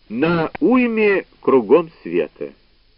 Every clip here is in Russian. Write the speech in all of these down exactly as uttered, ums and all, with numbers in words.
На уйме кругом света.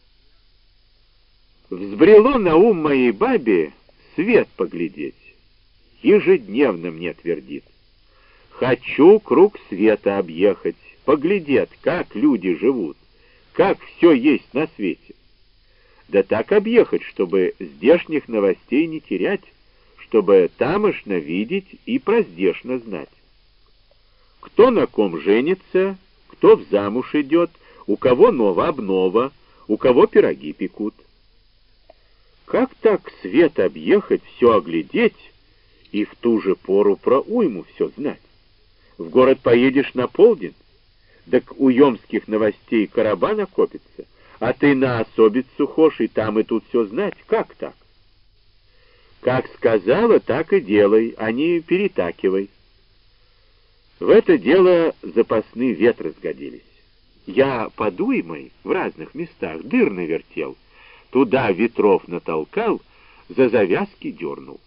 Взбрело на ум моей бабе свет поглядеть. Ежедневно мне твердит: хочу круг света объехать, поглядеть, как люди живут, как все есть на свете. Да так объехать, чтобы здешних новостей не терять, чтобы тамошно видеть и про здешно знать. Кто на ком женится, кто в замуж идет, у кого нова-обнова, у кого пироги пекут. Как так свет объехать, все оглядеть и в ту же пору про уйму все знать? В город поедешь на полдень, так у емских новостей короба накопится, а ты на особицу хошь и там и тут все знать. Как так? Как сказала, так и делай, а не перетакивай. В это дело запасные ветры сгодились. Я под уймой в разных местах дыр навертел, туда ветров натолкал, за завязки дернул.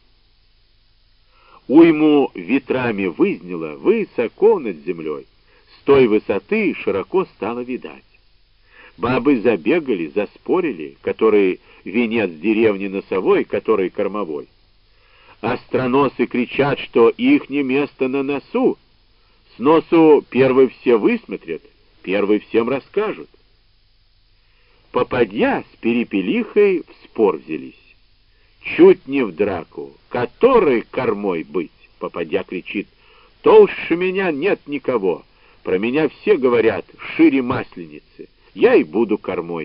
Уйму ветрами вызняло высоко над землей, с той высоты широко стало видать. Бабы забегали, заспорили, который венец деревни носовой, который кормовой. Остроносы кричат, что ихне место на носу. С носу первый все высмотрят, первый всем расскажут. Попадья с Перепелихой в спор взялись. Чуть не в драку. Который кормой быть? Попадья кричит: толще меня нет никого. Про меня все говорят шире масленицы. Я и буду кормой.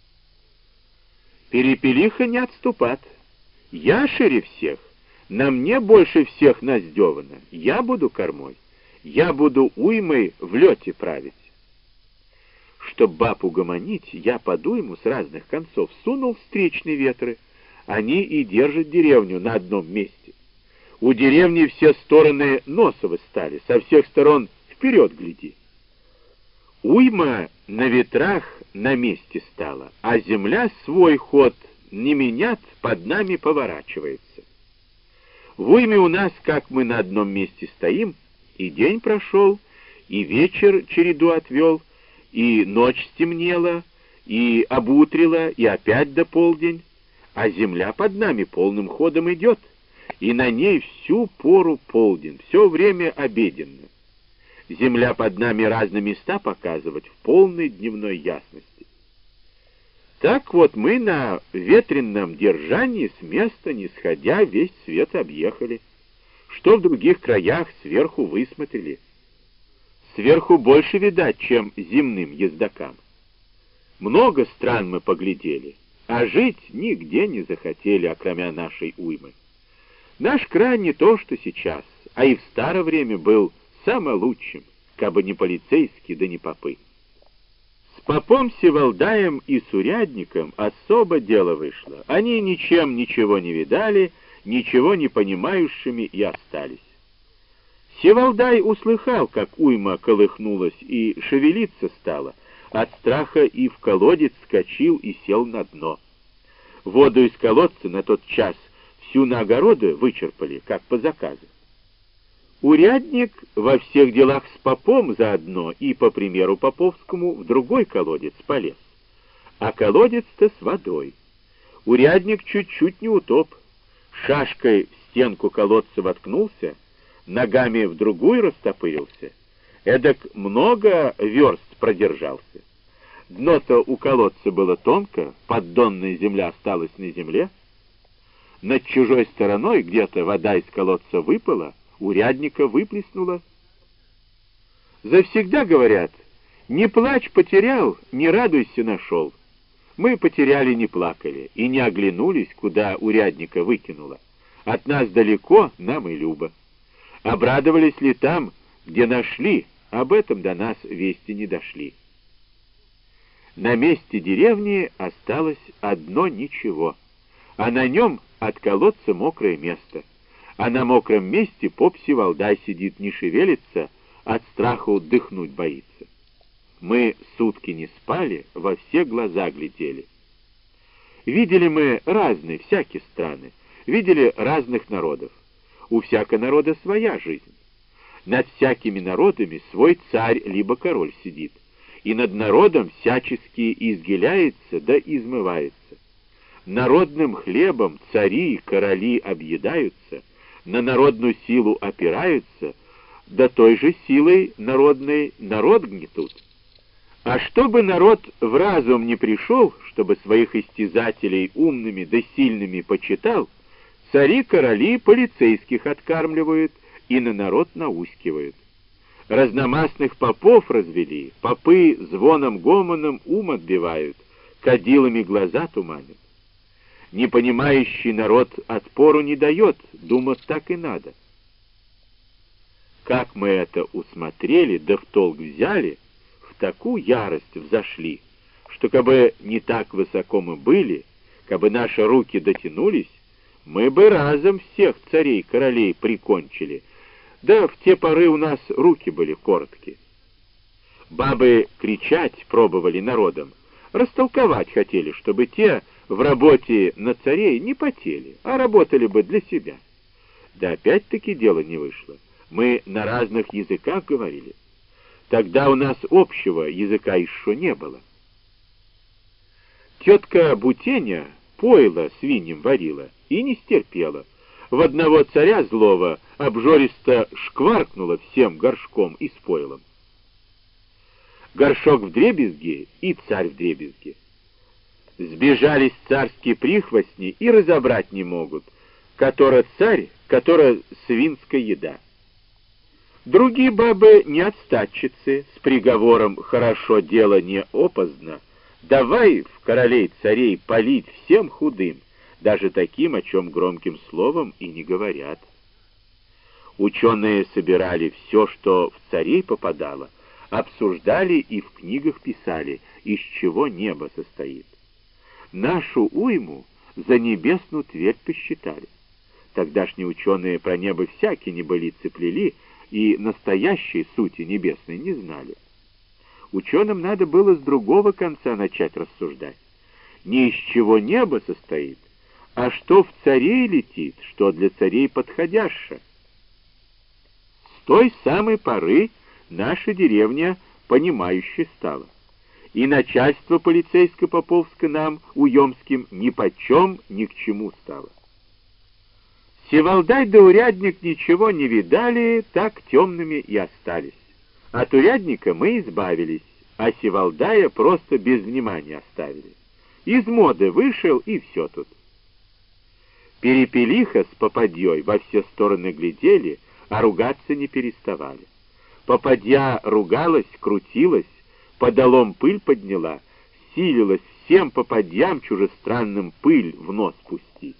Перепелиха не отступат. Я шире всех. На мне больше всех наздевано. Я буду кормой. Я буду уймой в лете править. Чтоб баб угомонить, я под уйму с разных концов сунул встречные ветры. Они и держат деревню на одном месте. У деревни все стороны носовы стали, со всех сторон вперед гляди. Уйма на ветрах на месте стала, а земля свой ход не менят, под нами поворачивается. В уйме у нас, как мы на одном месте стоим, и день прошел, и вечер череду отвел, и ночь стемнела, и обутрила, и опять до полдень, а земля под нами полным ходом идет, и на ней всю пору полдень, все время обеденно. Земля под нами разные места показывать в полной дневной ясности. Так вот мы на ветренном держании с места не сходя весь свет объехали, что в других краях сверху высмотрели. Сверху больше видать, чем земным ездокам. Много стран мы поглядели, а жить нигде не захотели, окромя нашей уймы. Наш край не то, что сейчас, а и в старое время был самым лучшим, кабы не полицейский, да не попы. С попом Севалдаем и с урядником особо дело вышло. Они ничем ничего не видали, ничего не понимающими и остались. Севалдай услыхал, как уйма колыхнулась и шевелиться стала, от страха и в колодец скочил и сел на дно. Воду из колодца на тот час всю на огороды вычерпали, как по заказу. Урядник во всех делах с попом заодно и, по примеру поповскому, в другой колодец полез. А колодец-то с водой. Урядник чуть-чуть не утоп. Шашкой в стенку колодца воткнулся, ногами в другую растопырился. Эдак много верст продержался. Дно-то у колодца было тонко, поддонная земля осталась на земле. Над чужой стороной где-то вода из колодца выпала, урядника выплеснула. Завсегда говорят: не плачь, потерял, не радуйся, нашел. Мы потеряли, не плакали, и не оглянулись, куда урядника выкинуло. От нас далеко, нам и любо. Обрадовались ли там, где нашли, об этом до нас вести не дошли. На месте деревни осталось одно ничего, а на нем от колодца мокрое место. А на мокром месте поп Севалдай сидит, не шевелится, от страха дыхнуть боится. Мы сутки не спали, во все глаза глядели. Видели мы разные, всякие страны, видели разных народов. У всякого народа своя жизнь. Над всякими народами свой царь либо король сидит, и над народом всячески изгиляется да измывается. Народным хлебом цари, короли объедаются, на народную силу опираются, да той же силой народной народ гнетут. А чтобы народ в разум не пришел, чтобы своих истязателей умными да сильными почитал, цари-короли полицейских откармливают и на народ наускивают. Разномастных попов развели, попы звоном-гомоном ум отбивают, кадилами глаза туманят. Непонимающий народ отпору не дает, думать так и надо. Как мы это усмотрели, да в толк взяли, в такую ярость взошли, что кабы не так высоко мы были, кабы наши руки дотянулись, мы бы разом всех царей-королей прикончили, да в те поры у нас руки были короткие. Бабы кричать пробовали народом, растолковать хотели, чтобы те в работе на царей не потели, а работали бы для себя. Да опять-таки дело не вышло. Мы на разных языках говорили. Тогда у нас общего языка еще не было. Тетка Бутеня пойло свиньям варила и не стерпела. В одного царя злого обжористо шкваркнула всем горшком и с пойлом. Горшок вдребезги и царь вдребезги. Сбежались царские прихвостни и разобрать не могут, который царь, который свинская еда. Другие бабы не отстатчицы, с приговором «хорошо дело не опоздно», давай в королей царей палить всем худым, даже таким, о чем громким словом и не говорят. Ученые собирали все, что в царей попадало, обсуждали и в книгах писали, из чего небо состоит. Нашу уйму за небесную твердь посчитали. Тогдашние ученые про небо всякие небылицы плели и настоящей сути небесной не знали. Ученым надо было с другого конца начать рассуждать. Не из чего небо состоит, а что в царей летит, что для царей подходяще. С той самой поры наша деревня понимающей стала. И начальство полицейско-поповское нам, уемским, нипочем ни к чему стало. Севалдай да урядник ничего не видали, так темными и остались. От урядника мы избавились, а Севалдая просто без внимания оставили. Из моды вышел, и все тут. Перепелиха с попадьей во все стороны глядели, а ругаться не переставали. Попадья ругалась, крутилась, подолом пыль подняла, силилась всем попадьям чужестранным пыль в нос пустить.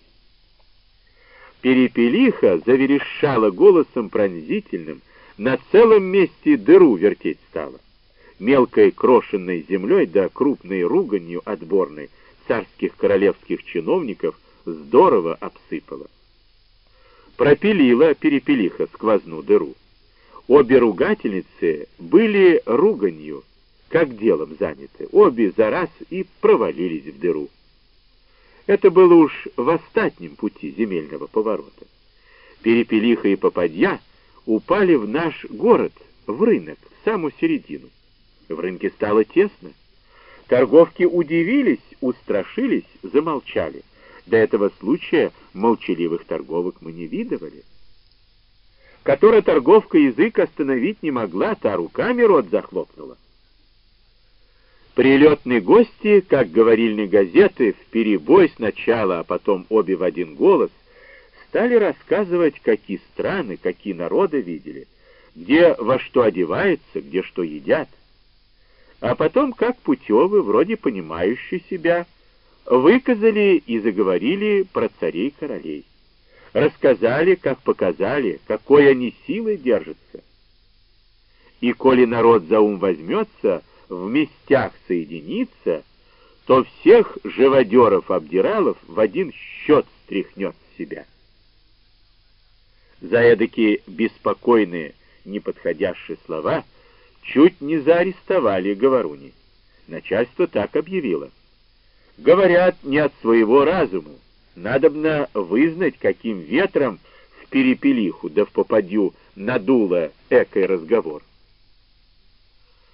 Перепелиха заверещала голосом пронзительным, на целом месте дыру вертеть стала. Мелкой крошенной землей да крупной руганью отборной царских королевских чиновников здорово обсыпала. Пропилила перепелиха сквозную дыру. Обе ругательницы были руганью, как делом заняты, обе за раз и провалились в дыру. Это было уж в остатнем пути земельного поворота. Перепелиха и попадья упали в наш город, в рынок, в самую середину. В рынке стало тесно. Торговки удивились, устрашились, замолчали. До этого случая молчаливых торговок мы не видывали. Которая торговка язык остановить не могла, та руками рот захлопнула. Прилетные гости, как говорильные газеты, вперебой сначала, а потом обе в один голос, стали рассказывать, какие страны, какие народы видели, где во что одеваются, где что едят. А потом, как путевы, вроде понимающие себя, выказали и заговорили про царей-королей. Рассказали, как показали, какой они силой держатся. И коли народ за ум возьмется, в местях соединиться, то всех живодеров-обдиралов в один счет стряхнет с себя. За эдакие беспокойные, неподходящие слова чуть не заарестовали говоруни. Начальство так объявило. Говорят не от своего разуму. Надобно вызнать, каким ветром в перепелиху да в попадью надуло экой разговор.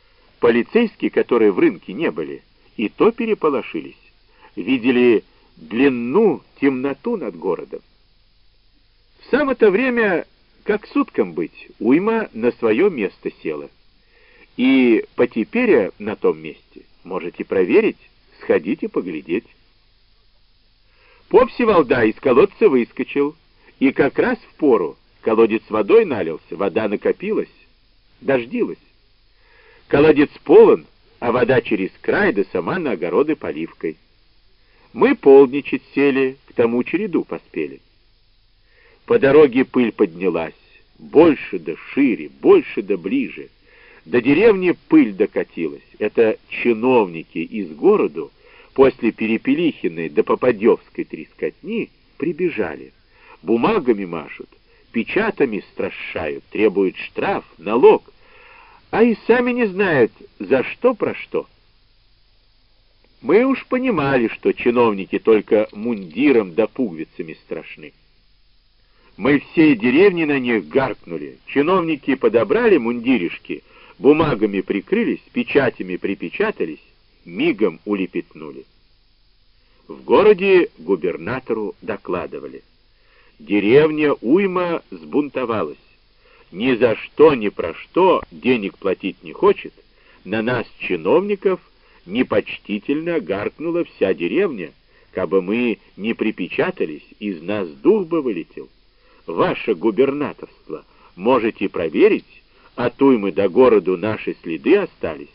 Полицейские, которые в рынке не были, и то переполошились. Видели длину, темноту над городом. В само-то время, как суткам быть, уйма на свое место села. И потеперя на том месте можете проверить, сходите поглядеть. Поп Севалда из колодца выскочил, и как раз в пору колодец водой налился, вода накопилась, дождилась. Колодец полон, а вода через край, да сама на огороды поливкой. Мы полдничать сели, к тому череду поспели. По дороге пыль поднялась, больше да шире, больше да ближе. До деревни пыль докатилась. Это чиновники из города после Перепелихиной до Попадевской трескотни прибежали. Бумагами машут, печатами страшают, требуют штраф, налог, а и сами не знают, за что про что. Мы уж понимали, что чиновники только мундиром да пуговицами страшны. Мы всей деревни на них гаркнули. Чиновники подобрали мундиришки, бумагами прикрылись, печатями припечатались, мигом улепетнули. В городе губернатору докладывали. Деревня уйма сбунтовалась. Ни за что, ни про что денег платить не хочет. На нас, чиновников, непочтительно гаркнула вся деревня. Кабы мы не припечатались, из нас дух бы вылетел. Ваше губернаторство можете проверить, от уймы до городу наши следы остались.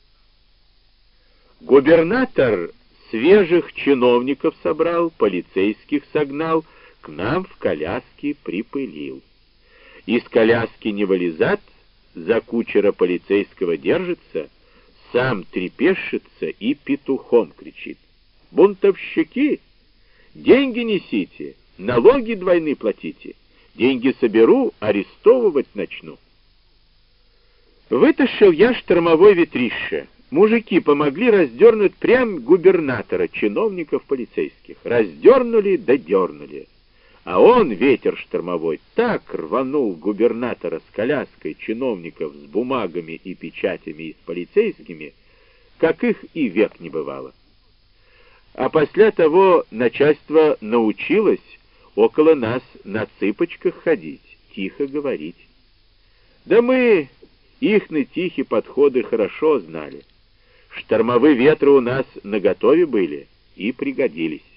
Губернатор свежих чиновников собрал, полицейских согнал, к нам в коляске припылил. Из коляски не вылезат, за кучера полицейского держится, сам трепещется и петухом кричит. Бунтовщики, деньги несите, налоги двойны платите, деньги соберу, арестовывать начну. Вытащил я штормовой ветрище. Мужики помогли раздернуть прям губернатора, чиновников полицейских. Раздернули да дернули. А он, ветер штормовой, так рванул губернатора с коляской, чиновников с бумагами и печатями и с полицейскими, как их и век не бывало. А после того начальство научилось около нас на цыпочках ходить, тихо говорить. Да мы ихны тихие подходы хорошо знали. Штормовые ветры у нас наготове были и пригодились.